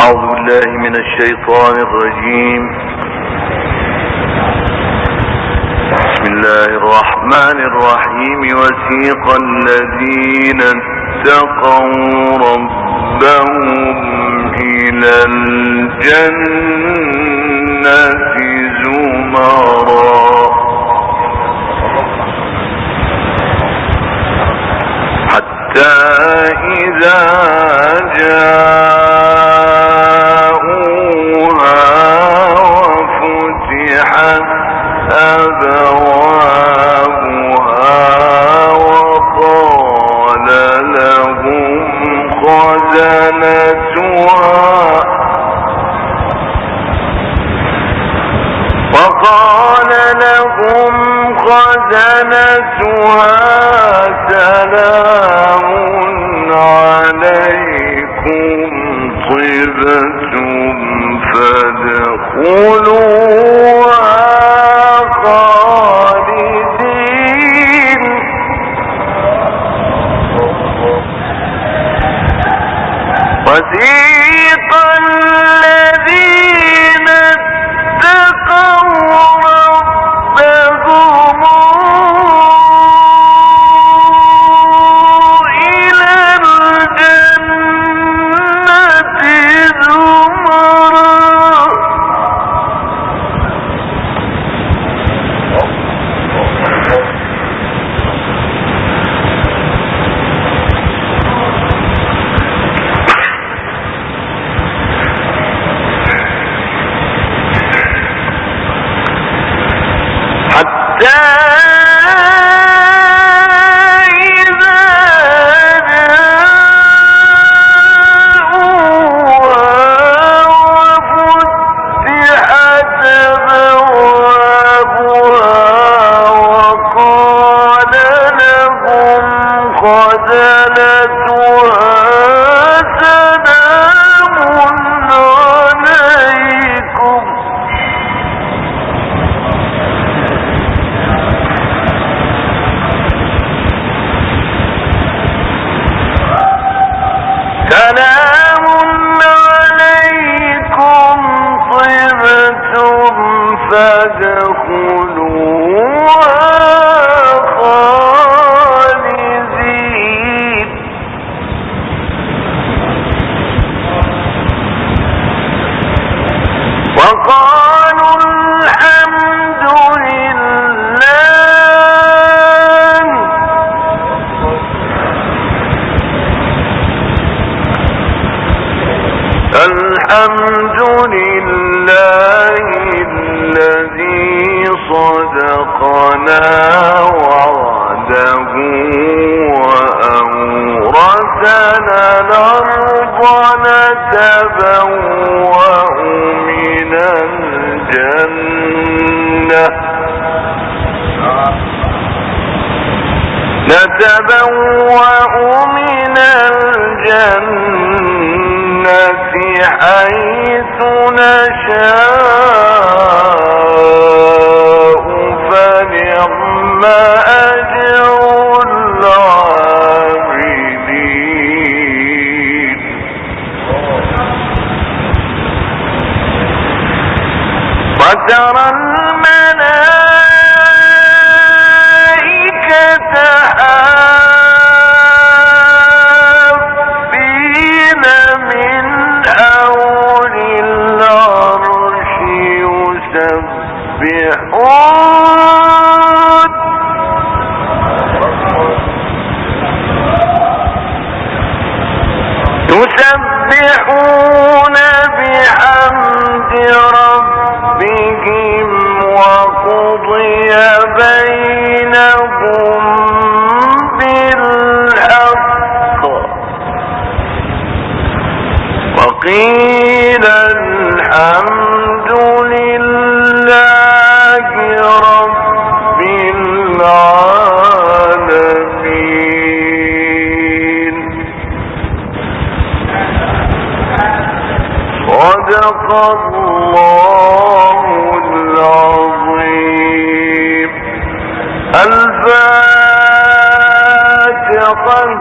أعوذ بالله من الشيطان الرجيم. بسم الله الرحمن الرحيم. وسيق الذين اتقوا ربهم إلى الجنة زمرا حتى إذا جاءوها وفتحت أبوابها وقال لهم خزنتها سلام عليكم طبتم فادخلوها خالدين. وسيق الذين اتقوا ربهم إلى الجنة زمرا حتى إذا جاءوها وفتحت أبوابها وقال لهم خزنتها سلام عليكم سلام عليكم طبتم فادخلوها خالدين. وقالوا الحمد لله الذي صدقنا وعده وأورثنا الأرض نتبوأ من الجنة حيث نشاء فنعم أجر العاملين. وترى الملائكة حافين من حول العرش يسبحون بحمد ربهم وقضي بينهم بالحق وقيل الحمد لله رب العالمين. صدق الله العظيم. الفاتحة.